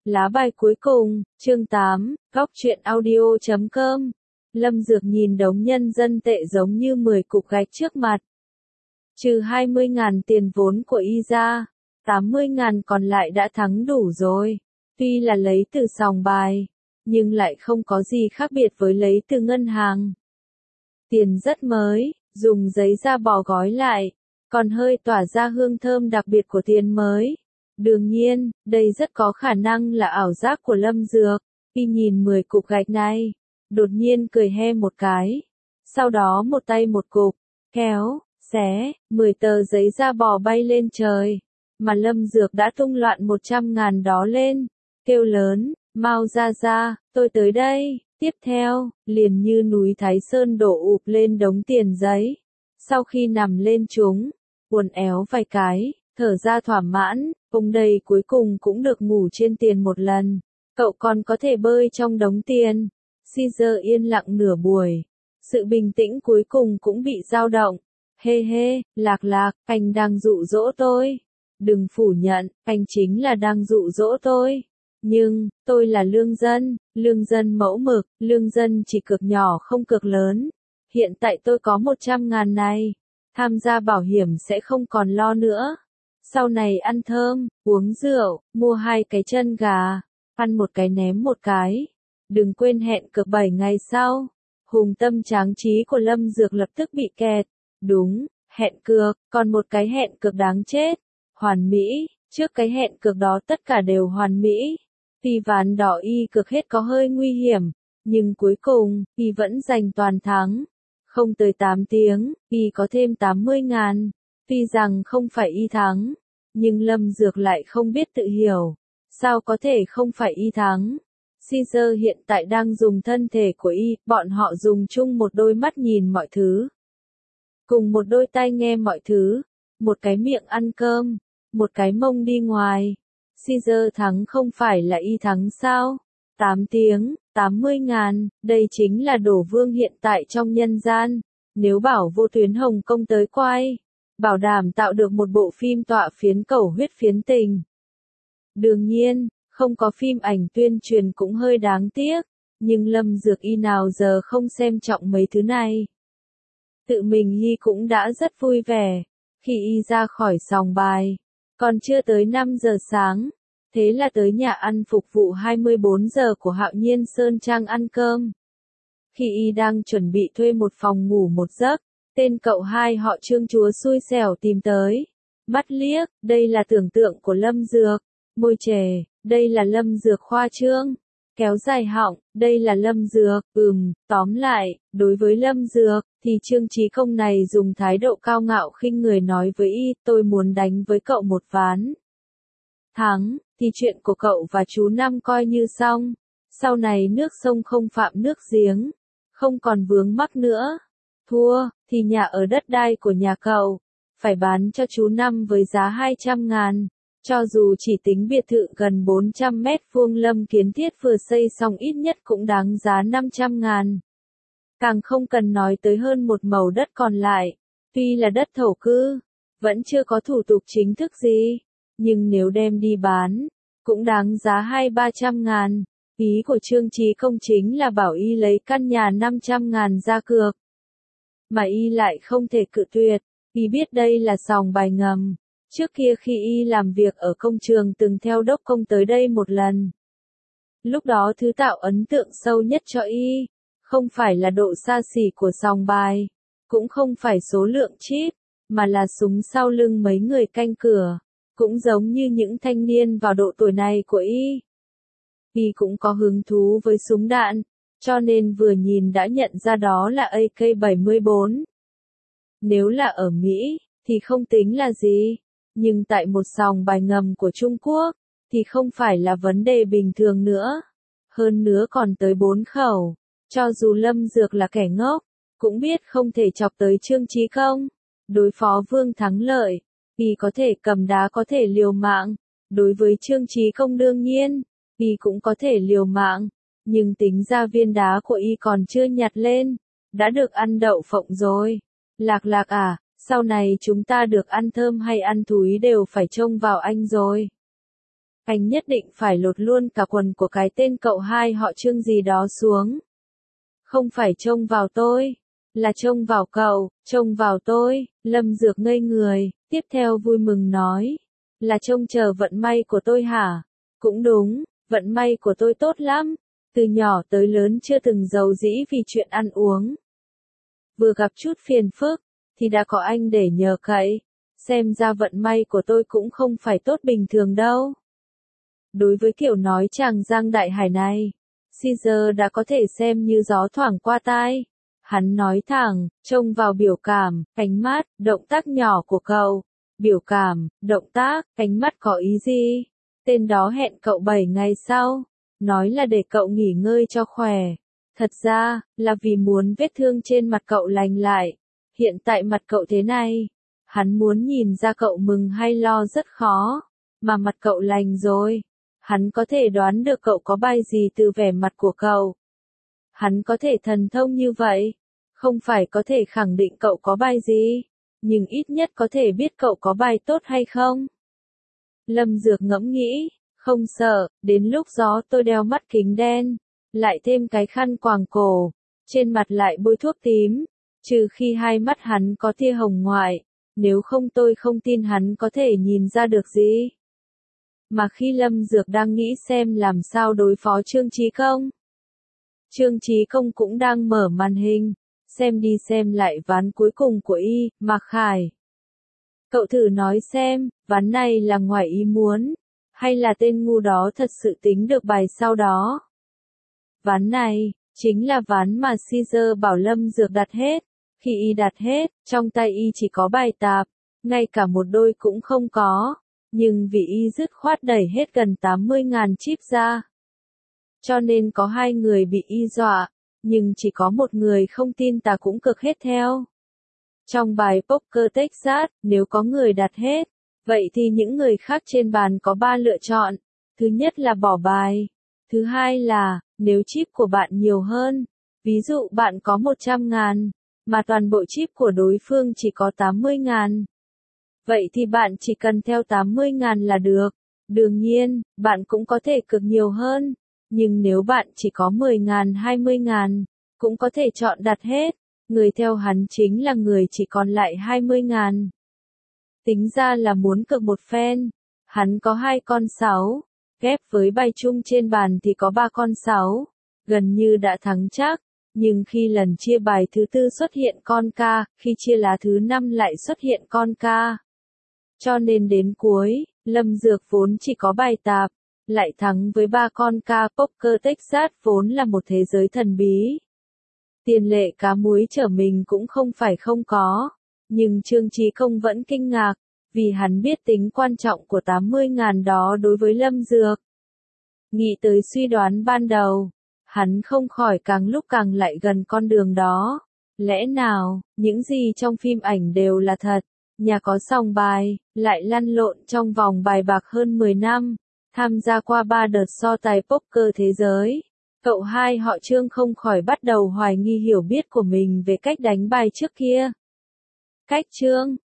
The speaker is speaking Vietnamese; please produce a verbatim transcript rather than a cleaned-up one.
Lá bài cuối cùng, chương tám, góc truyện audio chấm com. Lâm Dược nhìn đống nhân dân tệ giống như mười cục gạch trước mặt. Trừ hai mươi ngàn tiền vốn của y ra, tám mươi ngàn còn lại đã thắng đủ rồi. Tuy là lấy từ sòng bài, nhưng lại không có gì khác biệt với lấy từ ngân hàng. Tiền rất mới, dùng giấy da bò gói lại, còn hơi tỏa ra hương thơm đặc biệt của tiền mới. Đương nhiên, đây rất có khả năng là ảo giác của Lâm Dược. Y nhìn mười cục gạch này, đột nhiên cười he một cái. Sau đó một tay một cục, kéo, xé, mười tờ giấy da bò bay lên trời. Mà Lâm Dược đã tung loạn một trăm ngàn đó lên, kêu lớn, mau ra ra, tôi tới đây. Tiếp theo, liền như núi Thái Sơn đổ ụp lên đống tiền giấy. Sau khi nằm lên chúng, uốn éo vài cái, thở ra thỏa mãn, ông đây cuối cùng cũng được ngủ trên tiền một lần. Cậu còn có thể bơi trong đống tiền. Caesar yên lặng nửa buổi. Sự bình tĩnh cuối cùng cũng bị dao động. Hê hê, Lạc Lạc, anh đang dụ dỗ tôi. Đừng phủ nhận, anh chính là đang dụ dỗ tôi. Nhưng, tôi là lương dân, lương dân mẫu mực, lương dân chỉ cực nhỏ không cực lớn. Hiện tại tôi có một trăm ngàn này. Tham gia bảo hiểm sẽ không còn lo nữa. Sau này ăn thơm, uống rượu, mua hai cái chân gà, ăn một cái ném một cái. Đừng quên hẹn cược bảy ngày sau. Hùng tâm tráng trí của Lâm Dược lập tức bị kẹt. Đúng, hẹn cược, còn một cái hẹn cược đáng chết. Hoàn mỹ, trước cái hẹn cược đó tất cả đều hoàn mỹ. Tuy ván đỏ y cược hết có hơi nguy hiểm, nhưng cuối cùng, y vẫn giành toàn thắng. Không tới tám tiếng, y có thêm tám mươi ngàn. Tuy rằng không phải y thắng, nhưng Lâm Dược lại không biết tự hiểu. Sao có thể không phải y thắng? Caesar hiện tại đang dùng thân thể của y, bọn họ dùng chung một đôi mắt nhìn mọi thứ. Cùng một đôi tai nghe mọi thứ, một cái miệng ăn cơm, một cái mông đi ngoài. Caesar thắng không phải là y thắng sao? tám tiếng, tám mươi ngàn, đây chính là đổ vương hiện tại trong nhân gian. Nếu bảo vô tuyến Hồng Kông tới quay, bảo đảm tạo được một bộ phim tọa phiến cầu huyết phiến tình. Đương nhiên, không có phim ảnh tuyên truyền cũng hơi đáng tiếc, nhưng Lâm Dược y nào giờ không xem trọng mấy thứ này. Tự mình y cũng đã rất vui vẻ, khi y ra khỏi sòng bài, còn chưa tới năm giờ sáng, thế là tới nhà ăn phục vụ hai mươi bốn giờ của Hạo Nhiên Sơn Trang ăn cơm. Khi y đang chuẩn bị thuê một phòng ngủ một giấc, tên cậu hai họ Trương chúa xui xẻo tìm tới. Mắt liếc, đây là tưởng tượng của Lâm Dược. Môi chề, đây là Lâm Dược khoa trương. Kéo dài họng, đây là Lâm Dược. Ừm, tóm lại, đối với Lâm Dược, thì Trương Chí Công này dùng thái độ cao ngạo khinh người nói với y, tôi muốn đánh với cậu một ván. Thắng, thì chuyện của cậu và chú Năm coi như xong. Sau này nước sông không phạm nước giếng, không còn vướng mắc nữa. Thua, thì nhà ở đất đai của nhà cậu, phải bán cho chú Năm với giá hai trăm ngàn. Cho dù chỉ tính biệt thự gần bốn trăm mét vuông Lâm Kiến Thiết vừa xây xong ít nhất cũng đáng giá năm trăm ngàn. Càng không cần nói tới hơn một mẩu đất còn lại. Tuy là đất thổ cư, vẫn chưa có thủ tục chính thức gì, nhưng nếu đem đi bán, cũng đáng giá hai ba trăm ngàn. Ý của Trương Chí Công chính là bảo y lấy căn nhà năm trăm ngàn ra cược. Mà y lại không thể cự tuyệt, y biết đây là sòng bài ngầm. Trước kia khi y làm việc ở công trường từng theo đốc công tới đây một lần. Lúc đó thứ tạo ấn tượng sâu nhất cho y, không phải là độ xa xỉ của sòng bài, cũng không phải số lượng chip, mà là súng sau lưng mấy người canh cửa, cũng giống như những thanh niên vào độ tuổi này của y. Y cũng có hứng thú với súng đạn, cho nên vừa nhìn đã nhận ra đó là A K bảy mươi bốn. Nếu là ở Mỹ, thì không tính là gì. Nhưng tại một sòng bài ngầm của Trung Quốc, thì không phải là vấn đề bình thường nữa. Hơn nữa còn tới bốn khẩu. Cho dù Lâm Dược là kẻ ngốc, cũng biết không thể chọc tới Trương Chí Công. Đối phó Vương thắng lợi, y có thể cầm đá có thể liều mạng. Đối với Trương Chí Công đương nhiên, y cũng có thể liều mạng. Nhưng tính ra viên đá của y còn chưa nhặt lên, đã được ăn đậu phộng rồi. Lạc Lạc à, sau này chúng ta được ăn thơm hay ăn thúi đều phải trông vào anh rồi. anh nhất định phải lột luôn cả quần của cái tên cậu hai họ Trương gì đó xuống. Không phải trông vào tôi, là trông vào cậu, trông vào tôi, Lâm Dược ngây người, tiếp theo vui mừng nói. Là trông chờ vận may của tôi hả? Cũng đúng, vận may của tôi tốt lắm, từ nhỏ tới lớn chưa từng giàu dĩ vì chuyện ăn uống. Vừa gặp chút phiền phức, thì đã có anh để nhờ cậy, xem ra vận may của tôi cũng không phải tốt bình thường đâu. Đối với kiểu nói chàng Giang Đại Hải này, Caesar đã có thể xem như gió thoảng qua tai. Hắn nói thẳng, trông vào biểu cảm, ánh mắt, động tác nhỏ của cậu. Biểu cảm, động tác, ánh mắt có ý gì? Tên đó hẹn cậu bảy ngày sau, nói là để cậu nghỉ ngơi cho khỏe. Thật ra, là vì muốn vết thương trên mặt cậu lành lại. Hiện tại mặt cậu thế này, hắn muốn nhìn ra cậu mừng hay lo rất khó. Mà mặt cậu lành rồi, hắn có thể đoán được cậu có bài gì từ vẻ mặt của cậu. Hắn có thể thần thông như vậy, không phải có thể khẳng định cậu có bài gì, nhưng ít nhất có thể biết cậu có bài tốt hay không. Lâm Dược ngẫm nghĩ, không sợ, đến lúc gió tôi đeo mắt kính đen, lại thêm cái khăn quàng cổ, trên mặt lại bôi thuốc tím, trừ khi hai mắt hắn có tia hồng ngoại, nếu không tôi không tin hắn có thể nhìn ra được gì. Mà khi Lâm Dược đang nghĩ xem làm sao đối phó Trương Chí Công, Trương Chí Công cũng đang mở màn hình, xem đi xem lại ván cuối cùng của y, Mạc Khải. Cậu thử nói xem, ván này là ngoài ý muốn, hay là tên ngu đó thật sự tính được bài sau đó. Ván này, chính là ván mà Caesar bảo Lâm Dược đặt hết, khi y đặt hết, trong tay y chỉ có bài tạp, ngay cả một đôi cũng không có, nhưng vì y dứt khoát đẩy hết gần tám mươi nghìn chip ra. Cho nên có hai người bị y dọa, nhưng chỉ có một người không tin ta cũng cực hết theo. Trong bài poker Texas, nếu có người đặt hết, vậy thì những người khác trên bàn có ba lựa chọn. Thứ nhất là bỏ bài. Thứ hai là, nếu chip của bạn nhiều hơn, ví dụ bạn có một trăm ngàn, mà toàn bộ chip của đối phương chỉ có tám mươi ngàn. Vậy thì bạn chỉ cần theo tám mươi ngàn là được. Đương nhiên, bạn cũng có thể cực nhiều hơn. Nhưng nếu bạn chỉ có mười ngàn hai mươi ngàn, cũng có thể chọn đặt hết. Người theo hắn chính là người chỉ còn lại hai mươi ngàn. Tính ra là muốn cực một phen. Hắn có hai con sáu, ghép với bài chung trên bàn thì có ba con sáu. Gần như đã thắng chắc. Nhưng khi lần chia bài thứ tư xuất hiện con ca, khi chia lá thứ năm lại xuất hiện con ca. Cho nên đến cuối, Lâm Dược vốn chỉ có bài tạp, lại thắng với ba con ca. Poker Texas vốn là một thế giới thần bí. Tiền lệ cá muối trở mình cũng không phải không có, nhưng Trương Chí Công vẫn kinh ngạc, vì hắn biết tính quan trọng của tám mươi ngàn đó đối với Lâm Dược. Nghĩ tới suy đoán ban đầu, hắn không khỏi càng lúc càng lại gần con đường đó. Lẽ nào, những gì trong phim ảnh đều là thật? Nhà có sòng bài, lại lăn lộn trong vòng bài bạc hơn mười năm, tham gia qua ba đợt so tài poker thế giới. Cậu hai họ Trương không khỏi bắt đầu hoài nghi hiểu biết của mình về cách đánh bài trước kia. Cách Trương,